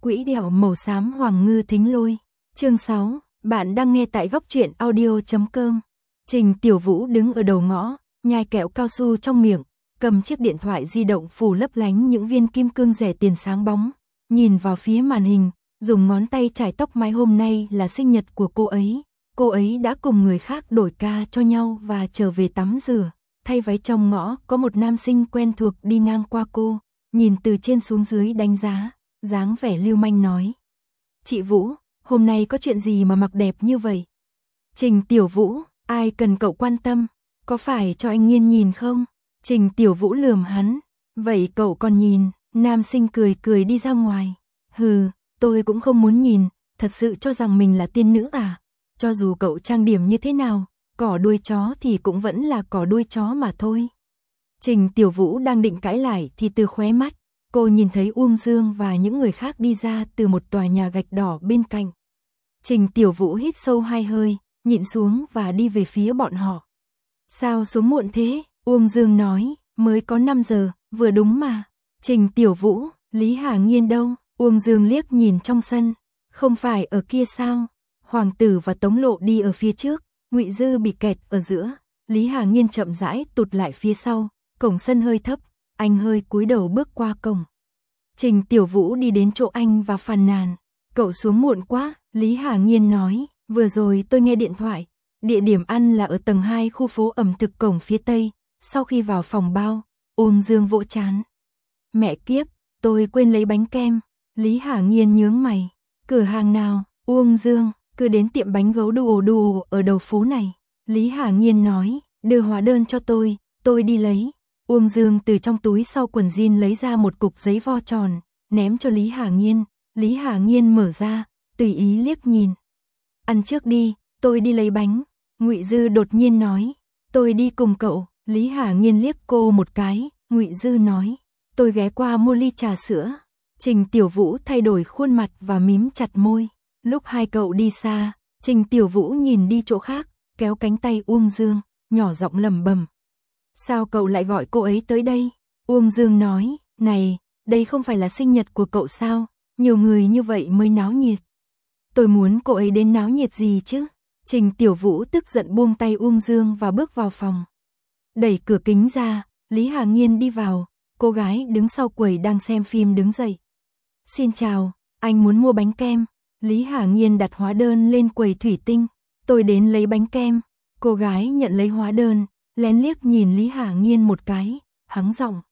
Quỹ đạo màu xám Hoàng Ngư Thính Lôi. Chương 6, bạn đang nghe tại góc truyện audio.com. Trình Tiểu Vũ đứng ở đầu ngõ, nhai kẹo cao su trong miệng, cầm chiếc điện thoại di động phủ lấp lánh những viên kim cương rẻ tiền sáng bóng, nhìn vào phía màn hình, dùng ngón tay chải tóc mái. Hôm nay là sinh nhật của cô ấy đã cùng người khác đổi ca cho nhau và trở về tắm rửa, thay váy. Trong ngõ có một nam sinh quen thuộc đi ngang qua cô, nhìn từ trên xuống dưới đánh giá, dáng vẻ lưu manh nói: "Chị Vũ, hôm nay có chuyện gì mà mặc đẹp như vậy?" Trình Tiểu Vũ: "Ai cần cậu quan tâm, có phải cho anh Nghiên nhìn không?" Trình Tiểu Vũ lườm hắn: "Vậy cậu còn nhìn?" Nam sinh cười cười đi ra ngoài. "Hừ, tôi cũng không muốn nhìn, thật sự cho rằng mình là tiên nữ à? Cho dù cậu trang điểm như thế nào, cỏ đuôi chó thì cũng vẫn là cỏ đuôi chó mà thôi." Trình Tiểu Vũ đang định cãi lại thì từ khóe mắt cô nhìn thấy Uông Dương và những người khác đi ra từ một tòa nhà gạch đỏ bên cạnh. Trình Tiểu Vũ hít sâu 2 hơi, nhịn xuống và đi về phía bọn họ. "Sao xuống muộn thế?" Uông Dương nói, "Mới có 5 giờ, vừa đúng mà." Trình Tiểu Vũ: "Lý Hà Nghiên đâu?" Uông Dương liếc nhìn trong sân, "Không phải ở kia sao?" Hoàng Tử và Tống Lộ đi ở phía trước, Ngụy Dư bị kẹt ở giữa, Lý Hà Nghiên chậm rãi tụt lại phía sau, cổng sân hơi thấp, anh hơi cúi đầu bước qua cổng. Trình Tiểu Vũ đi đến chỗ anh và phàn nàn: "Cậu xuống muộn quá." Lý Hà Nghiên nói: "Vừa rồi tôi nghe điện thoại, địa điểm ăn là ở tầng 2 khu phố ẩm thực cổng phía tây." Sau khi vào phòng bao, Uông Dương vỗ trán: "Mẹ kiếp, tôi quên lấy bánh kem." Lý Hà Nghiên nhướng mày: "Cửa hàng nào?" Uông Dương: "Cứ đến tiệm bánh gấu đu ở đầu phố này." Lý Hà Nghiên nói: "Đưa hóa đơn cho tôi đi lấy." Uông Dương từ trong túi sau quần jean lấy ra một cục giấy vo tròn, ném cho Lý Hà Nghiên. Lý Hà Nghiên mở ra, tùy ý liếc nhìn. "Ăn trước đi, tôi đi lấy bánh." Ngụy Dư đột nhiên nói: "Tôi đi cùng cậu." Lý Hà Nghiên liếc cô một cái, Ngụy Dư nói: "Tôi ghé qua mua ly trà sữa." Trình Tiểu Vũ thay đổi khuôn mặt và mím chặt môi. Lúc hai cậu đi xa, Trình Tiểu Vũ nhìn đi chỗ khác, kéo cánh tay Uông Dương, nhỏ giọng lẩm bẩm: "Sao cậu lại gọi cô ấy tới đây?" Uông Dương nói: "Này, đây không phải là sinh nhật của cậu sao? Nhiều người như vậy mới náo nhiệt." "Tôi muốn cô ấy đến náo nhiệt gì chứ?" Trình Tiểu Vũ tức giận buông tay Uông Dương và bước vào phòng. Đẩy cửa kính ra, Lý Hà Nghiên đi vào, cô gái đứng sau quầy đang xem phim đứng dậy. "Xin chào, anh muốn mua bánh kem." Lý Hà Nghiên đặt hóa đơn lên quầy thủy tinh. "Tôi đến lấy bánh kem." Cô gái nhận lấy hóa đơn, lén liếc nhìn Lý Hà Nghiên một cái, hắng giọng: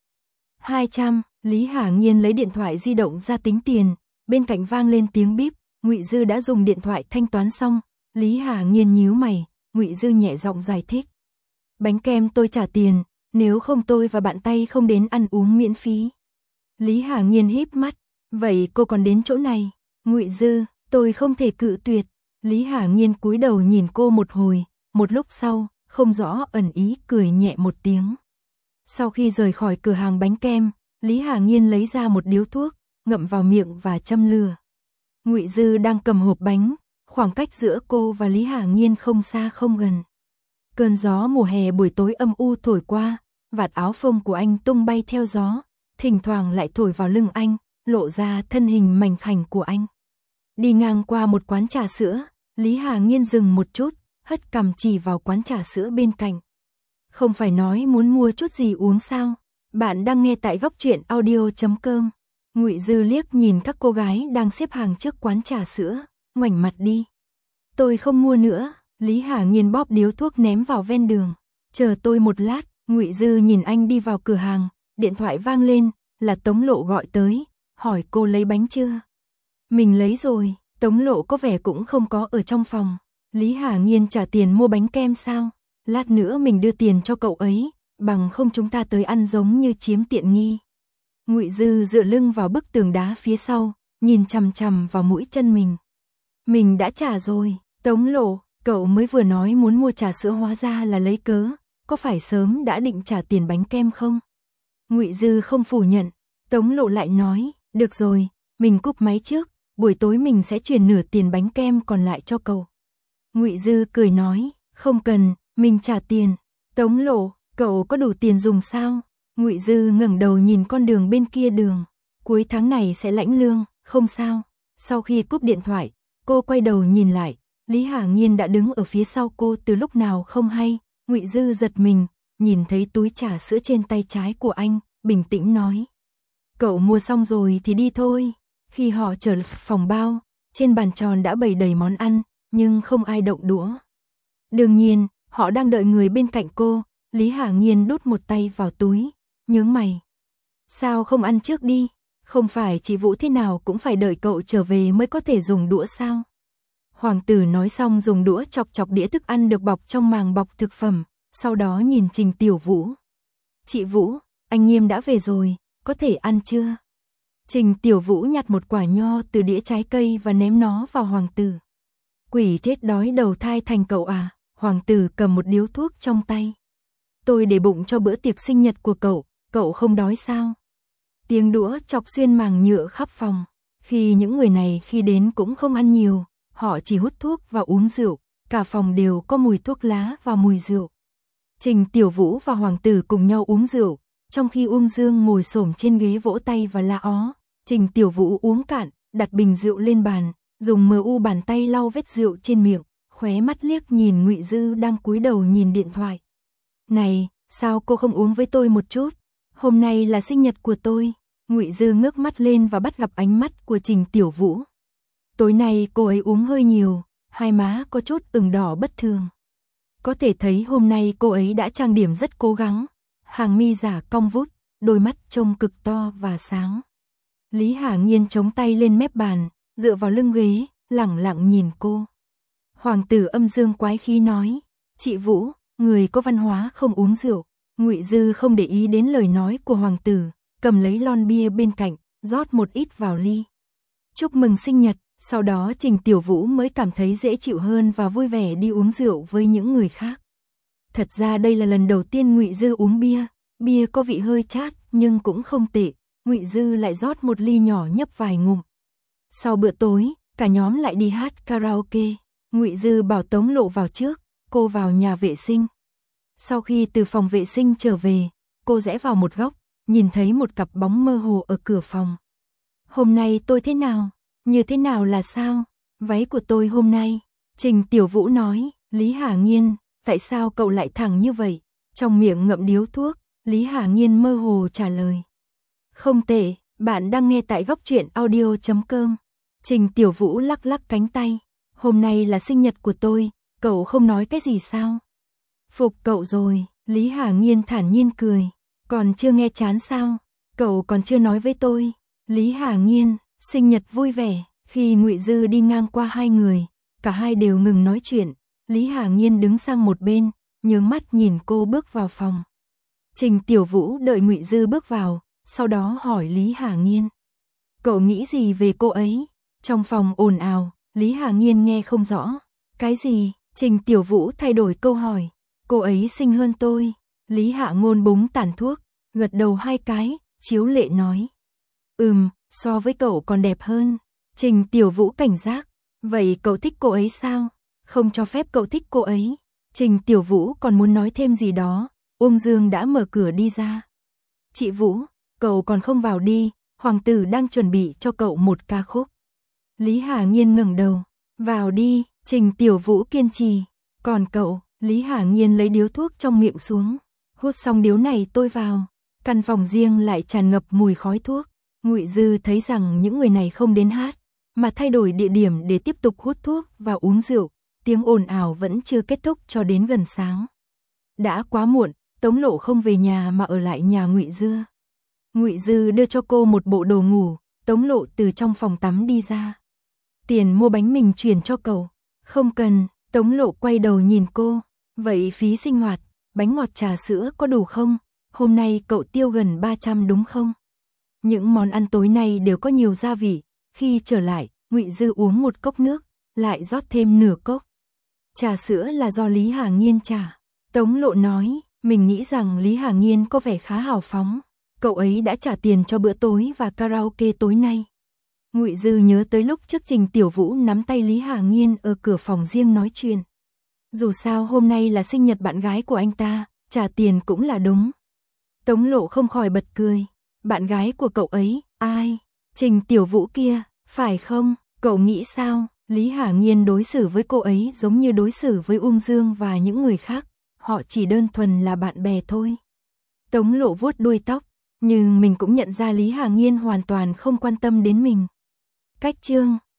200. Lý Hà Nghiên lấy điện thoại di động ra tính tiền, bên cạnh vang lên tiếng bíp, Ngụy Dư đã dùng điện thoại thanh toán xong. Lý Hà Nghiên nhíu mày, Ngụy Dư nhẹ giọng giải thích: "Bánh kem tôi trả tiền, nếu không tôi và bạn tay không đến ăn uống miễn phí." Lý Hà Nghiên híp mắt: "Vậy cô còn đến chỗ này?" Ngụy Dư: "Tôi không thể cự tuyệt." Lý Hà Nghiên cúi đầu nhìn cô một hồi, một lúc sau, không rõ ẩn ý cười nhẹ một tiếng. Sau khi rời khỏi cửa hàng bánh kem, Lý Hà Nghiên lấy ra một điếu thuốc, ngậm vào miệng và châm lửa. Ngụy Dư đang cầm hộp bánh, khoảng cách giữa cô và Lý Hà Nghiên không xa không gần. Cơn gió mùa hè buổi tối âm u thổi qua, vạt áo phông của anh tung bay theo gió, thỉnh thoảng lại thổi vào lưng anh, lộ ra thân hình mảnh khảnh của anh. Đi ngang qua một quán trà sữa, Lý Hà Nghiên dừng một chút, hất cằm chỉ vào quán trà sữa bên cạnh. "Không phải nói muốn mua chút gì uống sao?" Bạn đang nghe tại góc truyện audio.com. Ngụy Dư liếc nhìn các cô gái đang xếp hàng trước quán trà sữa, ngoảnh mặt đi. "Tôi không mua nữa." Lý Hà Nghiên bóp điếu thuốc ném vào ven đường. "Chờ tôi một lát." Ngụy Dư nhìn anh đi vào cửa hàng, điện thoại vang lên, là Tống Lộ gọi tới, hỏi cô lấy bánh chưa. "Mình lấy rồi." Tống Lộ có vẻ cũng không có ở trong phòng. Lý Hà Nghiên trả tiền mua bánh kem sao? "Lát nữa mình đưa tiền cho cậu ấy, bằng không chúng ta tới ăn giống như chiếm tiện nghi." Ngụy Dư dựa lưng vào bức tường đá phía sau, nhìn chằm chằm vào mũi chân mình. "Mình đã trả rồi." "Tống Lộ, cậu mới vừa nói muốn mua trà sữa hóa ra là lấy cớ, có phải sớm đã định trả tiền bánh kem không?" Ngụy Dư không phủ nhận. Tống Lộ lại nói: "Được rồi, mình cúp máy trước, buổi tối mình sẽ chuyển nửa tiền bánh kem còn lại cho cậu." Ngụy Dư cười nói: "Không cần, mình trả tiền." "Tống Lộ, cậu có đủ tiền dùng sao?" Ngụy Dư ngẩng đầu nhìn con đường bên kia đường. "Cuối tháng này sẽ lãnh lương, không sao. Sau khi cúp điện thoại, cô quay đầu nhìn lại, Lý Hà Nghiên đã đứng ở phía sau cô từ lúc nào không hay. Ngụy Dư giật mình, nhìn thấy túi trà sữa trên tay trái của anh, bình tĩnh nói. Cậu mua xong rồi thì đi thôi. Khi họ trở lại phòng bao, trên bàn tròn đã bày đầy món ăn, nhưng không ai động đũa. Đương nhiên, họ đang đợi người bên cạnh cô. Lý Hà Nghiên đút một tay vào túi, nhướng mày. Sao không ăn trước đi? Không phải chị Vũ thế nào cũng phải đợi cậu trở về mới có thể dùng đũa sao? Hoàng tử nói xong dùng đũa chọc chọc đĩa thức ăn được bọc trong màng bọc thực phẩm, sau đó nhìn Trình Tiểu Vũ. Chị Vũ, anh Nghiêm đã về rồi, có thể ăn chưa? Trình Tiểu Vũ nhặt một quả nho từ đĩa trái cây và ném nó vào hoàng tử. Quỷ chết đói đầu thai thành cậu à? Hoàng tử cầm một điếu thuốc trong tay. Tôi để bụng cho bữa tiệc sinh nhật của cậu không đói sao? Tiếng đũa chọc xuyên màng nhựa khắp phòng. Khi những người này khi đến cũng không ăn nhiều, họ chỉ hút thuốc và uống rượu, cả phòng đều có mùi thuốc lá và mùi rượu. Trình Tiểu Vũ và hoàng tử cùng nhau uống rượu, trong khi Uông Dương ngồi xổm trên ghế vỗ tay và la ó. Trình Tiểu Vũ uống cạn, đặt bình rượu lên bàn, dùng bàn tay lau vết rượu trên miệng, khóe mắt liếc nhìn Ngụy Dư đang cúi đầu nhìn điện thoại. Này, sao cô không uống với tôi một chút? Hôm nay là sinh nhật của tôi. Ngụy Dư ngước mắt lên và bắt gặp ánh mắt của Trình Tiểu Vũ. Tối nay cô ấy uống hơi nhiều, hai má có chút ửng đỏ bất thường. Có thể thấy hôm nay cô ấy đã trang điểm rất cố gắng, hàng mi giả cong vút, đôi mắt trông cực to và sáng. Lý Hà Nghiên chống tay lên mép bàn, dựa vào lưng ghế, lẳng lặng nhìn cô. Hoàng tử âm dương quái khí nói, chị Vũ, người có văn hóa không uống rượu. Ngụy Dư không để ý đến lời nói của hoàng tử, cầm lấy lon bia bên cạnh, rót một ít vào ly. Chúc mừng sinh nhật, sau đó Trình Tiểu Vũ mới cảm thấy dễ chịu hơn và vui vẻ đi uống rượu với những người khác. Thật ra đây là lần đầu tiên Ngụy Dư uống bia, bia có vị hơi chát nhưng cũng không tệ. Ngụy Dư lại rót một ly nhỏ nhấp vài ngụm. Sau bữa tối, cả nhóm lại đi hát karaoke. Ngụy Dư bảo Tống Lộ vào trước, cô vào nhà vệ sinh. Sau khi từ phòng vệ sinh trở về, cô rẽ vào một góc, nhìn thấy một cặp bóng mơ hồ ở cửa phòng. Hôm nay tôi thế nào? Như thế nào là sao? Váy của tôi hôm nay. Trình Tiểu Vũ nói, Lý Hà Nghiên, tại sao cậu lại thẳng như vậy? Trong miệng ngậm điếu thuốc, Lý Hà Nghiên mơ hồ trả lời. Không tệ, bạn đang nghe tại góc truyện audio.com. Trình Tiểu Vũ lắc lắc cánh tay. Hôm nay là sinh nhật của tôi, cậu không nói cái gì sao? Phục cậu rồi, Lý Hà Nghiên thản nhiên cười. Còn chưa nghe chán sao? Cậu còn chưa nói với tôi. Lý Hà Nghiên, sinh nhật vui vẻ. Khi Ngụy Dư đi ngang qua hai người, cả hai đều ngừng nói chuyện. Lý Hà Nghiên đứng sang một bên, nhướng mắt nhìn cô bước vào phòng. Trình Tiểu Vũ đợi Ngụy Dư bước vào, sau đó hỏi Lý Hà Nghiên. Cậu nghĩ gì về cô ấy? Trong phòng ồn ào, Lý Hà Nghiên nghe không rõ. Cái gì? Trình Tiểu Vũ thay đổi câu hỏi. Cô ấy xinh hơn tôi. Lý Hạ Ngôn búng tàn thuốc, gật đầu hai cái, chiếu lệ nói. So với cậu còn đẹp hơn. Trình Tiểu Vũ cảnh giác. Vậy cậu thích cô ấy sao? Không cho phép cậu thích cô ấy. Trình Tiểu Vũ còn muốn nói thêm gì đó, Uông Dương đã mở cửa đi ra. Chị Vũ, cậu còn không vào đi, hoàng tử đang chuẩn bị cho cậu một ca khúc. Lý Hà Nghiên ngẩng đầu. Vào đi, Trình Tiểu Vũ kiên trì. Còn cậu? Lý Hà Nghiên lấy điếu thuốc trong miệng xuống. Hút xong điếu này tôi vào. Căn phòng riêng lại tràn ngập mùi khói thuốc. Ngụy Dư thấy rằng những người này không đến hát, mà thay đổi địa điểm để tiếp tục hút thuốc và uống rượu. Tiếng ồn ào vẫn chưa kết thúc cho đến gần sáng. Đã quá muộn, Tống Lộ không về nhà mà ở lại nhà Ngụy Dư. Ngụy Dư đưa cho cô một bộ đồ ngủ, Tống Lộ từ trong phòng tắm đi ra. Tiền mua bánh mình chuyển cho cậu. Không cần, Tống Lộ quay đầu nhìn cô. Vậy phí sinh hoạt, bánh ngọt trà sữa có đủ không? Hôm nay cậu tiêu gần 300 đúng không? Những món ăn tối nay đều có nhiều gia vị. Khi trở lại, Ngụy Dư uống một cốc nước, lại rót thêm nửa cốc. Trà sữa là do Lý Hà Nghiên trả. Tống Lộ nói, mình nghĩ rằng Lý Hà Nghiên có vẻ khá hào phóng. Cậu ấy đã trả tiền cho bữa tối và karaoke tối nay. Ngụy Dư nhớ tới lúc trước Trình Tiểu Vũ nắm tay Lý Hà Nghiên ở cửa phòng riêng nói chuyện. Dù sao hôm nay là sinh nhật bạn gái của anh ta, trả tiền cũng là đúng. Tống Lộ không khỏi bật cười. Bạn gái của cậu ấy, ai? Trình Tiểu Vũ kia, Phải không, cậu nghĩ sao? Lý Hà Nghiên đối xử với cô ấy giống như đối xử với Uông Dương và những người khác, họ chỉ đơn thuần là bạn bè thôi. Tống Lộ vuốt đuôi tóc, nhưng mình cũng nhận ra Lý Hà Nghiên hoàn toàn không quan tâm đến mình. Cách chương